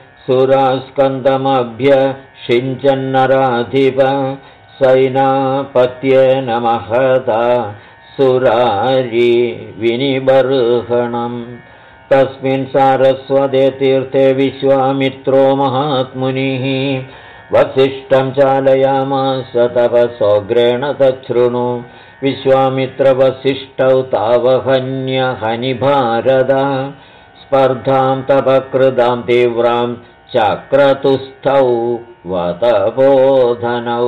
सुरास्कन्दमभ्यषिञ्चन्नराधिप सैनापत्येन महता सुरारी विनिबर्हणम् तस्मिन् सारस्वते तीर्थे विश्वामित्रो महात्मुनिः वसिष्ठं चालयामास तपसोग्रेण तच्छृणु विश्वामित्रवसिष्ठौ तावहन्यहनिभारद स्पर्धां तपकृतां तीव्रां चक्रतुस्थौ वतबोधनौ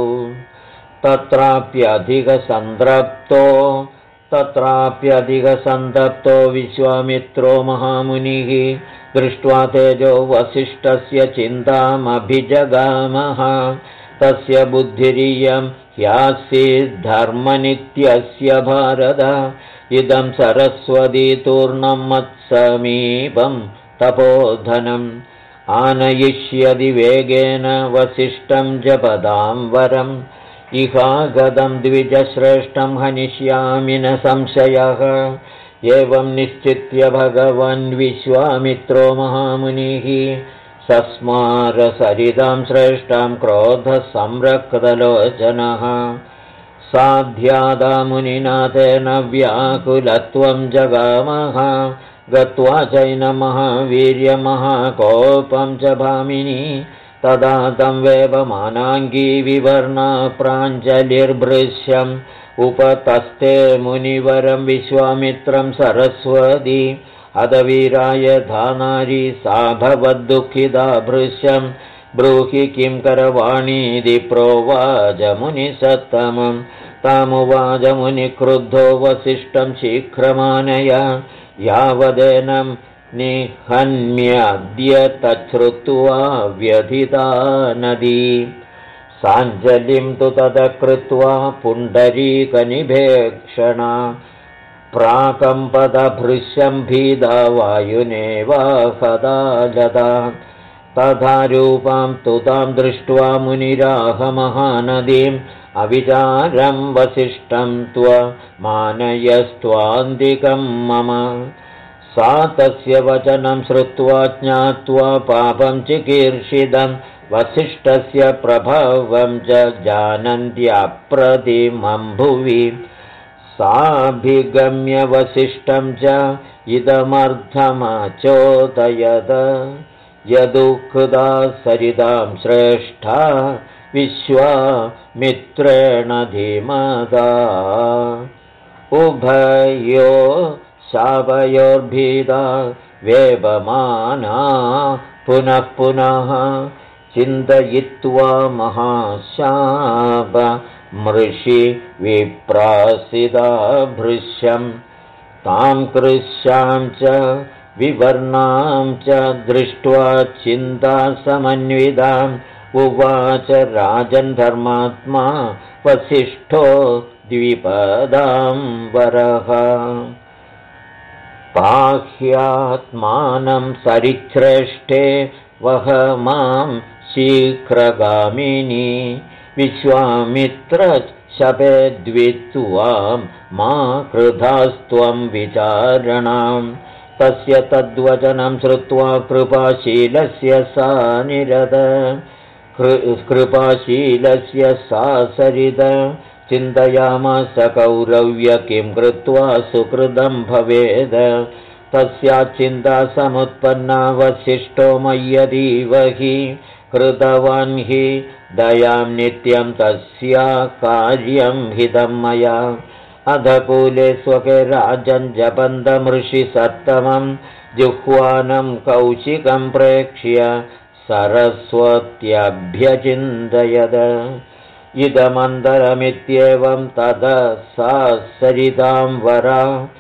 तत्राप्यधिकसन्तप्तो विश्वामित्रो महामुनिः दृष्ट्वा तेजो वसिष्ठस्य चिन्तामभिजगामः तस्य बुद्धिरियं ह्यासीद्धर्मनित्यस्य भारत इदं सरस्वतीतूर्णं मत्समीपं तपोधनम् आनयिष्यति वेगेन वसिष्ठं जपदां वरम् इहागतं द्विजश्रेष्ठं हनिष्यामि न संशयः एवं निश्चित्य भगवान् विश्वामित्रो महामुनिः सस्मारसरितां श्रेष्ठां क्रोधसंरक्तलोचनः साध्यादा मुनिना तेन व्याकुलत्वं जगामः गत्वा चैनमहावीर्यमहाकोपं च भामिनी तदा तं वेपमानाङ्गी विवर्णा प्राञ्जलिर्भृश्यम् उपतस्ते मुनिवरं विश्वामित्रं सरस्वती हतवीराय धानारी सा भवद्दुःखिता भृश्यं ब्रूहि किं करवाणीति प्रोवाच मुनिसत्तमं तामुवाच मुनिक्रुद्धो वसिष्ठं शीघ्रमानय यावदेनं निहन्म्यद्य तच्छ्रुत्वा व्यथिता नदी साञ्जलिं तु ततः कृत्वा पुण्डरीकनिभेक्षणा प्राकम्पदभृश्यं भीदा वायुनेवाहदा लता तथा रूपां तु तां दृष्ट्वा मुनिराहमहानदीम् अविचारं वसिष्ठं त्वमानयस्त्वान्तिकं मम सा तस्य वचनं श्रुत्वा ज्ञात्वा पापं चिकीर्षितं वसिष्ठस्य प्रभावं च जानन्त्याप्रतिमं भुवि साभिगम्य वसिष्ठं च इदमर्थमचोदयत यदुक्ता सरितां श्रेष्ठा विश्वामित्रेण धीमता उभयो शापयोर्भीता वेपमाना पुनः पुनः चिन्तयित्वा महाशापमृषि विप्रासिता भृश्यं तां कृशां च विवर्णां च दृष्ट्वा चिन्तासमन्विताम् उवाच राजन् धर्मात्मा वसिष्ठो द्विपदां वरः पाह्यात्मानं सरिच्छ्रेष्ठे वह मां शीघ्रगामिनी विश्वामित्रशपेद्वित्वां मा कृधास्त्वं विचारणां तस्य तद्वचनं श्रुत्वा कृपाशीलस्य सा निरद कृपाशीलस्य सा सरिद चिन्तयामास कौरव्य किं कृत्वा सुकृतं भवेद तस्या चिन्ता समुत्पन्ना वसिष्ठो मय्यतीव हि कृतवान् हि दयां नित्यं तस्या कार्यं हितं मया अधकूले स्वके राजन् जपन्तमृषिसत्तमं जुह्वानं कौशिकं प्रेक्ष्य सरस्वत्यभ्यचिन्तयद इदमन्तरमित्येवं तदा सा सरितां वरा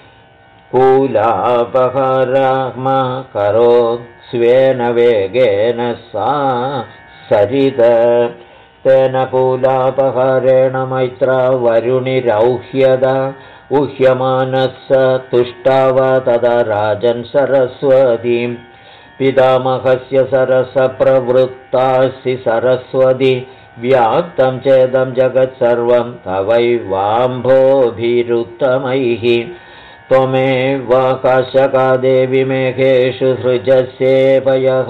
कूलापहरमकरोत् स्वेन वेगेन सा सरित तेन कूलापहरेण मैत्रा वरुणिरौह्यद उह्यमानः स तुष्टाव तदा राजन् सरस्वतीं पितामहस्य सरसप्रवृत्तासि सरस्वती व्याप्तं चेदं जगत्सर्वं तवैवाम्भोभिरुत्तमैः त्वमेवाकाशकादेवि मेघेषु सृजस्येपयः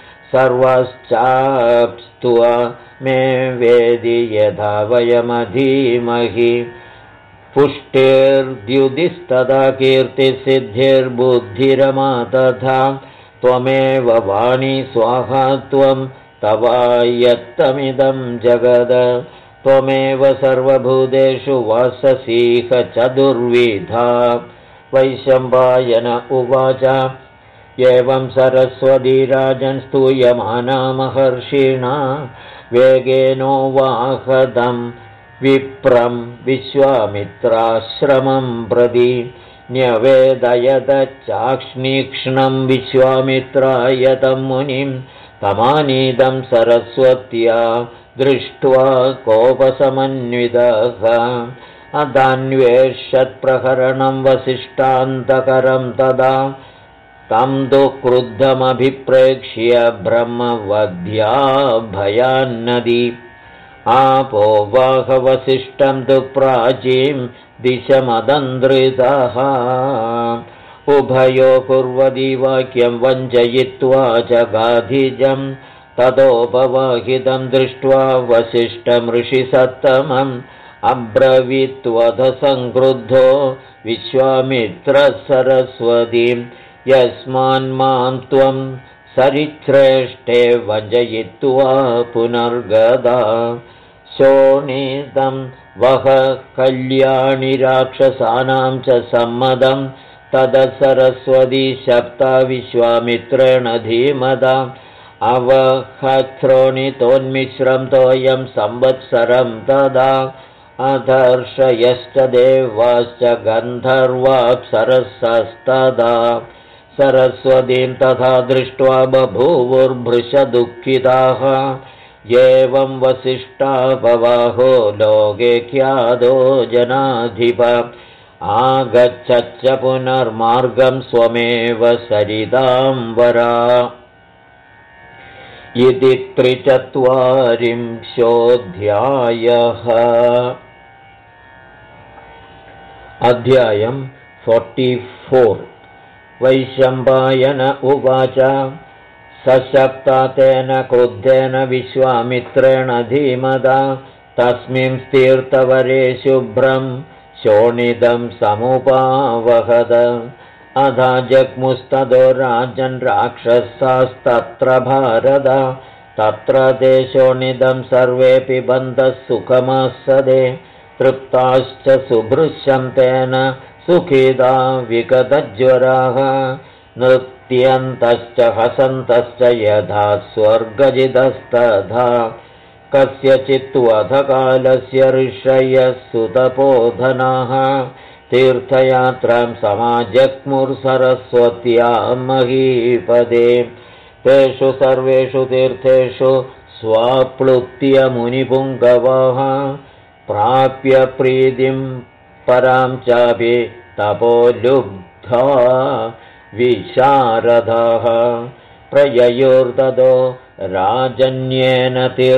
सर्वश्चाप्स्त्वमे वेदि यथा वयमधीमहि पुष्टिर्द्युदिस्तदा कीर्तिसिद्धिर्बुद्धिरमा तथा त्वमेव वाणी स्वाहा त्वं तवायत्तमिदं जगद त्वमेव सर्वभूतेषु वाससीह चतुर्विधा वैशम्पायन उवाच एवं सरस्वती राजन् स्तूयमाना महर्षिणा वेगेनोवाहदं विप्रं विश्वामित्राश्रमं प्रति न्यवेदयत चाक्ष्णीक्ष्णं विश्वामित्राय तं मुनिं तमानीदं सरस्वत्या दृष्ट्वा कोपसमन्वितः अदान्वेषत्प्रहरणं वसिष्ठान्तकरं तदा तं तु क्रुद्धमभिप्रेक्ष्य ब्रह्मवध्या भयान्नदी आपोवाहवसिष्ठं तु प्राचीं दिशमदन्द्रितः उभयो कुर्वती वाक्यं वञ्चयित्वा च गाधिजं ततोपवाहितं दृष्ट्वा वसिष्ठमृषिसत्तमम् अब्रवीत्वधसङ्क्रुद्धो विश्वामित्रः सरस्वतीं यस्मान्मां त्वं सरिच्छ्रेष्ठे वञ्जयित्वा पुनर्गदा शोणितं वह कल्याणि राक्षसानां च सम्मदं ततः सरस्वती शप्ता विश्वामित्रेण धीमदा अवहश्रोणितोन्मिश्रं तोयं संवत्सरं तदा अधर्षयश्च देवाश्च गन्धर्वाप्सरसस्तदा सरस्वतीं तथा दृष्ट्वा बभूवुर्भृशदुःखिताः एवं वसिष्ठा बबाहो लोके ख्यातो जनाधिप आगच्छच्च पुनर्मार्गं स्वमेव सरिताम्बरा इति 43 अध्यायं 44 वैशम्पायन उवाच सशप्ता तेन क्रुद्धेन विश्वामित्रेण धीमदा तस्मिन् तीर्थवरे शुभ्रं शोणितं समुपावहद अधा जग्मुस्ततो राजन् राक्षसास्तत्र भारद तत्र ते शोणितं सर्वेऽपि बन्धः सुखमासदे तृप्ताश्च सुभृशं तेन सुखिदा विगतज्वराः नृत्यन्तश्च हसन्तश्च यथा स्वर्गजितस्तथा कस्यचित्वधकालस्य ऋषयः सुतपोधनाः तीर्थयात्रां समाजग्मुर्सरस्वत्या महीपदे तेषु सर्वेषु तीर्थेषु स्वाप्लुत्य मुनिपुङ्गवाः प्राप्य प्रीतिं परां चापि तपोलुब्धा विशारदाः प्रययोर्ततो राजन्येन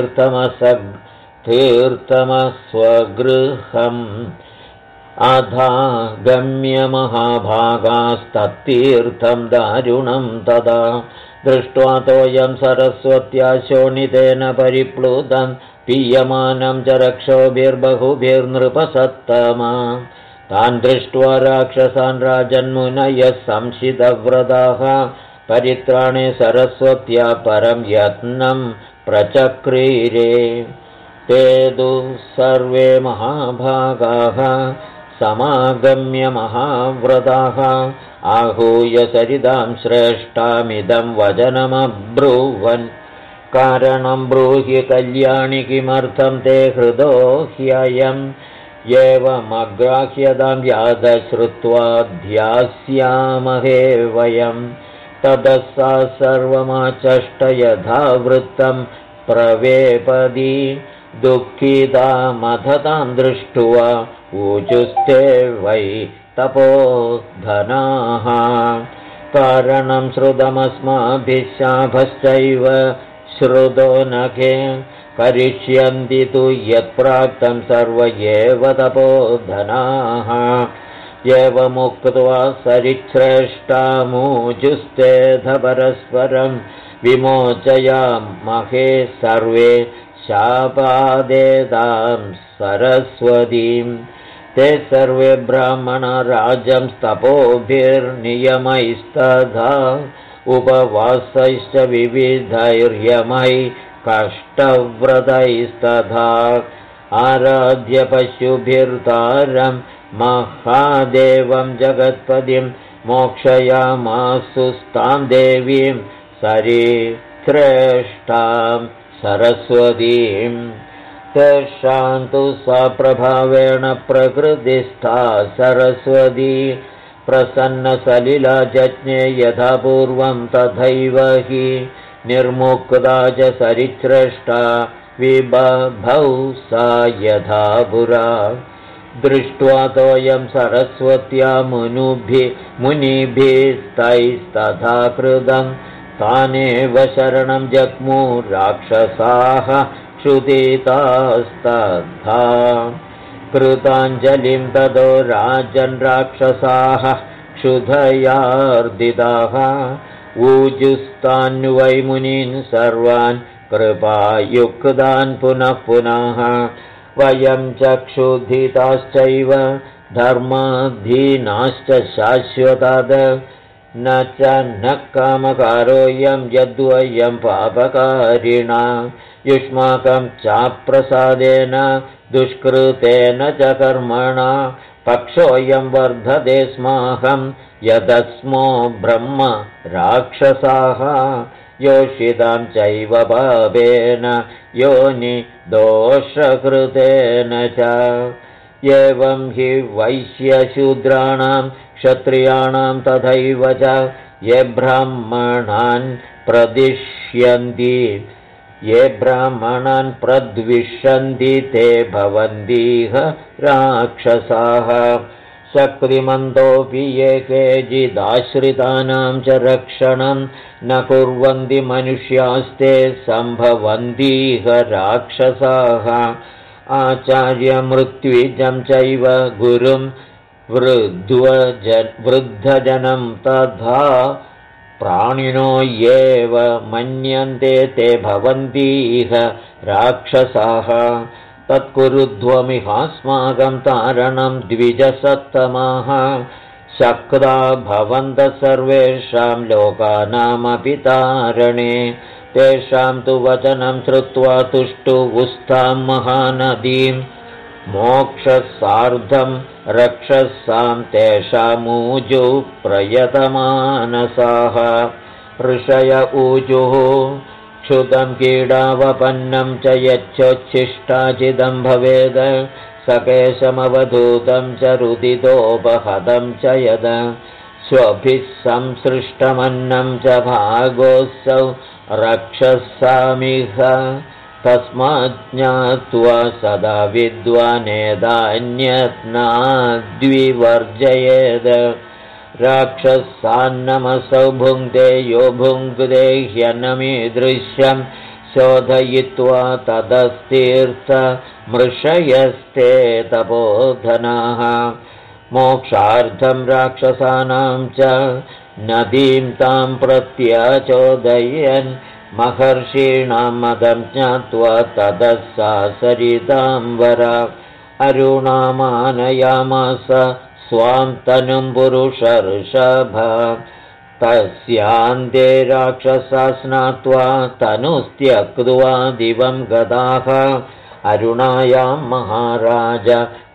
तीर्थमस्वगृहम् अधा गम्य महाभागास्तत्तीर्थं दारुणं तदा दृष्ट्वा तोयं सरस्वत्या शोणितेन परिप्लुतं पीयमानं च रक्षोभिर्बहुभिर्नृपसत्तमा तान् दृष्ट्वा राक्षसान् राजन्मुनयः संशितव्रताः परित्राणे सरस्वत्या परं यत्नं प्रचक्रीरे ते तु सर्वे महाभागाः समागम्य महाव्रताः आहूय सरितां श्रेष्ठामिदं वचनमब्रुवन् कारणं ब्रूहि कल्याणि किमर्थं ते हृदो ह्ययम् एवमग्राह्यतां यादः श्रुत्वा ध्यास्यामहे वयं ततः सा सर्वमाचष्ट यथा वृत्तं प्रवेपदी दुःखिता मथतां दृष्ट्वा ऊचुस्ते वै तपोधनाः कारणं श्रुतमस्माभिः शाभश्चैव श्रुतो नखे करिष्यन्ति तु यत्प्राप्तं सर्व एव तपोधनाः एवमुक्त्वा सरिच्छ्रेष्ठामूजुस्तेऽथ परस्परं विमोचयामहे सर्वे शापादेतां सरस्वतीं ते सर्वे ब्राह्मणा राजं तपोभिर्नियमैस्तथा उपवासैश्च विविधैर्यमै कष्टव्रतैस्तथा आराध्य पशुभिर्तारं महादेवं जगत्पतिं मोक्षयामासुस्तां देवीं सरिच्छ्रेष्ठां सरस्वतीं तेषां तु सा प्रभावेण प्रकृतिस्था सरस्वती प्रसन्नसलिला जज्ञे यथा पूर्वं तथैव हि निर्मुक्ता च सरिच्छ्रेष्ठा विबभौ सा यथा पुरा दृष्ट्वा तोयं सरस्वत्या मुनिभिस्तैस्तथा कृतं तानेव शरणं जग्मु राक्षसाः क्षुदितास्तथा कृताञ्जलिं ततो राजन् राक्षसाः क्षुधयार्दिताः ऊजुस्तान्वै मुनीन् सर्वान् कृपायुक्तान् पुनः पुनः वयं च क्षुधिताश्चैव धर्माधीनाश्च शाश्वतात् न च न कामकारोऽयं यद्वयं पापकारिणा युष्माकं चाप्रसादेन दुष्कृतेन च कर्मणा पक्षोऽयं वर्धते स्माहं यदस्मो ब्रह्म राक्षसाः योषितां चैव पापेन योनि दोषकृतेन च एवं हि वैश्यशूद्राणां क्षत्रियाणां तथैव च ये ब्राह्मणान् प्रद्विषन्ति ते भवन्तीह राक्षसाः शक्तिमन्तोऽपि ये केचिदाश्रितानां च रक्षणं न कुर्वन्ति मनुष्यास्ते सम्भवन्तीह राक्षसाः आचार्यमृत्युजं चैव गुरुं वृद्धजनं तथा प्राणिनो येव मन्यन्ते ते भवन्तीह राक्षसाः तत्कुरुध्वमिहास्माकं तारणं द्विजसत्तमाः शक्ता भवन्तः सर्वेषां लोकानामपि तारणे तेषां तु वचनं श्रुत्वा तुष्टुवुस्तां महानदीं मोक्षसार्धं रक्षसां तेषामूजु प्रयतमानसाः ऋषय ऊजुः क्षुतं कीडावपन्नं च यच्चोच्छिष्टाचिदं भवेद सकेशमवधूतं च रुदितोपहतं च यद स्वभिः संसृष्टमन्नं च भागोऽसौ रक्षसामिह तस्माज्ज्ञात्वा सदा विद्वानेदान्यत्नाद्विवर्जयेद राक्षसान्नमसौ भुङ्क्ते यो भुङ्क्ते ह्यन्नमीदृश्यं शोधयित्वा तदस्तीर्थमृषयस्ते तपोधनाः मोक्षार्थं राक्षसानां च नदीं तां प्रत्यचोदयन् महर्षीणां मदं ज्ञात्वा ततः सा सरितां वरा अरुणामानयामास स्वां तनुं पुरुषर्षभ तस्यान्ते राक्षसा स्नात्वा तनुस्त्यक्त्वा दिवं गताः अरुणायां महाराज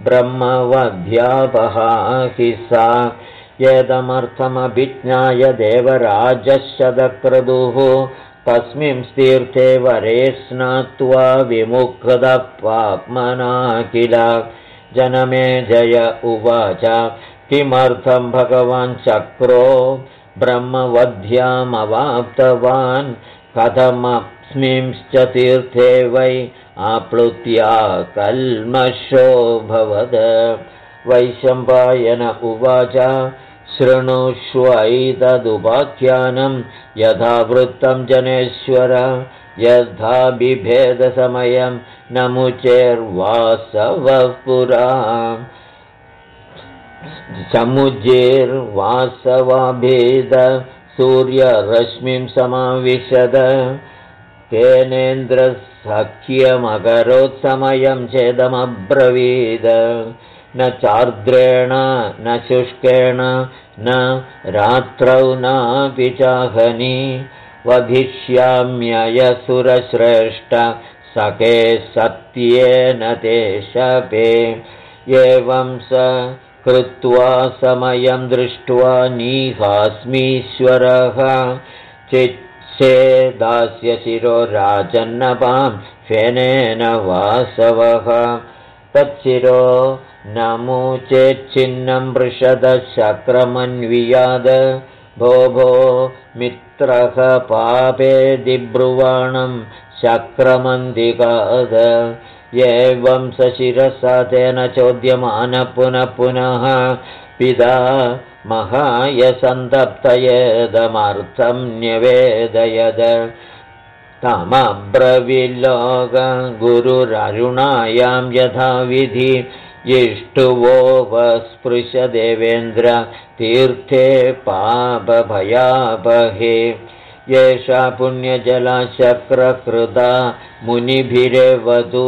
ब्रह्मवध्यापहाहि सा यदमर्थमभिज्ञाय देवराजशतक्रतुः तस्मिंस्तीर्थे वरे स्नात्वा विमुक्तः पाप्मना किल जनमेजय उवाच किमर्थं भगवान् चक्रो ब्रह्मवध्यामवाप्तवान् कथमस्मिंश्च तीर्थे वै आप्लुत्या कल्मषो भवद वैशम्पायन उवाच शृणुष्वैतदुपाख्यानं यथा वृत्तं जनेश्वर यथा बिभेदसमयं न मुचेर्वासवः पुरा समुज्यैर्वासवाभेद सूर्यरश्मिं समाविशद केनेन्द्रसख्यमकरोत्समयं चेदमब्रवीद न चार्द्रेण न शुष्केण न रात्रौ नापि चाहनि वधिष्याम्ययसुरश्रेष्ठ सखे सत्येन ते शपे एवं स कृत्वा समयं दृष्ट्वा निहास्मीश्वरः चिच्छेदास्य शिरो राजन्नपां फेनेन वासवः तच्छिरो नमुचेच्छिन्नं वृषदशक्रमन्वियाद भो भो मित्रः पापे दिब्रुवाणं शक्रमन्दिकाद एवं स शिरसा तेन चोद्यमान पुनः पुनः पिता महायसन्तप्तयेदमर्थं न्यवेदयद तमब्रवील्लोक गुरुररुणायां यथाविधि इष्टुवो वस्पृश देवेन्द्र तीर्थे पापभयापहे येषा पुण्यजलाशक्रकृता मुनिभिरेवतु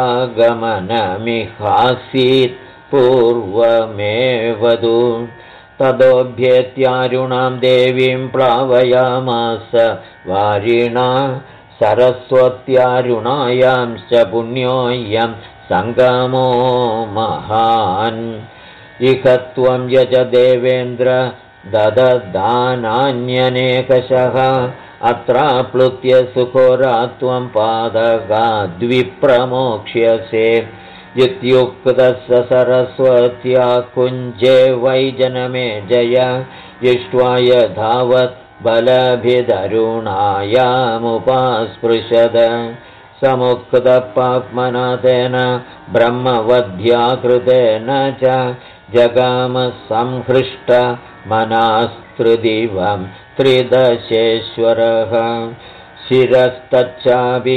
निगूढमस्यागमनमिहासीत् पूर्वमेवतु ततोऽभ्येत्यारुणां देवीं प्लावयामास वारिणा सरस्वत्यारुणायांश्च पुण्योऽयं सङ्गमो महान् इह त्वं यज देवेन्द्र दददानान्यनेकशः अत्राप्लुत्य सुखोरा त्वं पादगाद्विप्रमोक्ष्यसे इत्युक्तः स सरस्वत्या कुञ्जे वै जनमे जय इष्ट्वा यधावत् बलभिदरुणायामुपास्पृशद समुक्तपाप्मना तेन ब्रह्मवध्याकृतेन च जगामसंहृष्ट मनास्त्रिदिवं त्रिदशेश्वरः शिरस्तच्चापि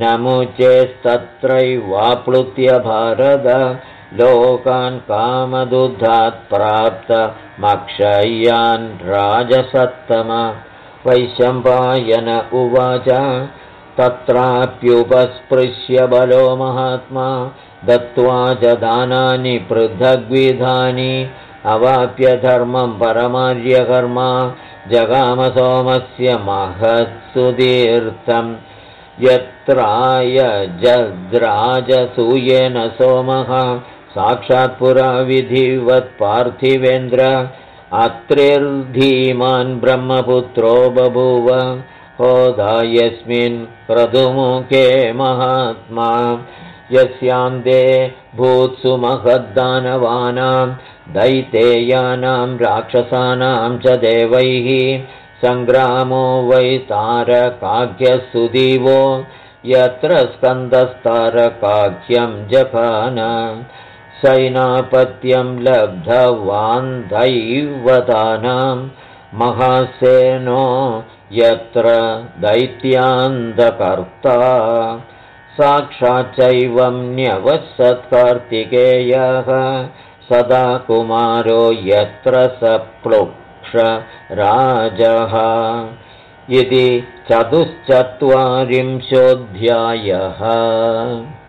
नमुचेस्तत्रैवाप्लुत्य भारत लोकान् कामदुधात् प्राप्तमक्षय्यान् राजसत्तम वैशम्पायन उवाच तत्राप्युपस्पृश्य बलो महात्मा दत्त्वा च दानानि पृथग्विधानि अवाप्य धर्मं परमार्यकर्मा जगामसोमस्य महत्सुदीर्थं यत्राय जद्राजसूयेन सोमः साक्षात् पुरा विधिवत् पार्थिवेन्द्र अत्रिर्धीमान् ब्रह्मपुत्रो बभूव होदा यस्मिन् क्रतुमुखे महात्मा यस्यां दे भूत्सु महद्दानवानां दैतेयानां राक्षसानां च देवैः सङ्ग्रामो वै तारकाख्यसुदीवो यत्र स्कन्दस्तारकाख्यं जघान सैनापत्यं लब्धवान् दैवतानां महासेनो यत्र दैत्यान्धकर्ता साक्षाच्चैवं न्यवसत्कार्तिकेयः सदा कुमारो यत्र सप्लुक्ष राजः इति 44 अध्यायः।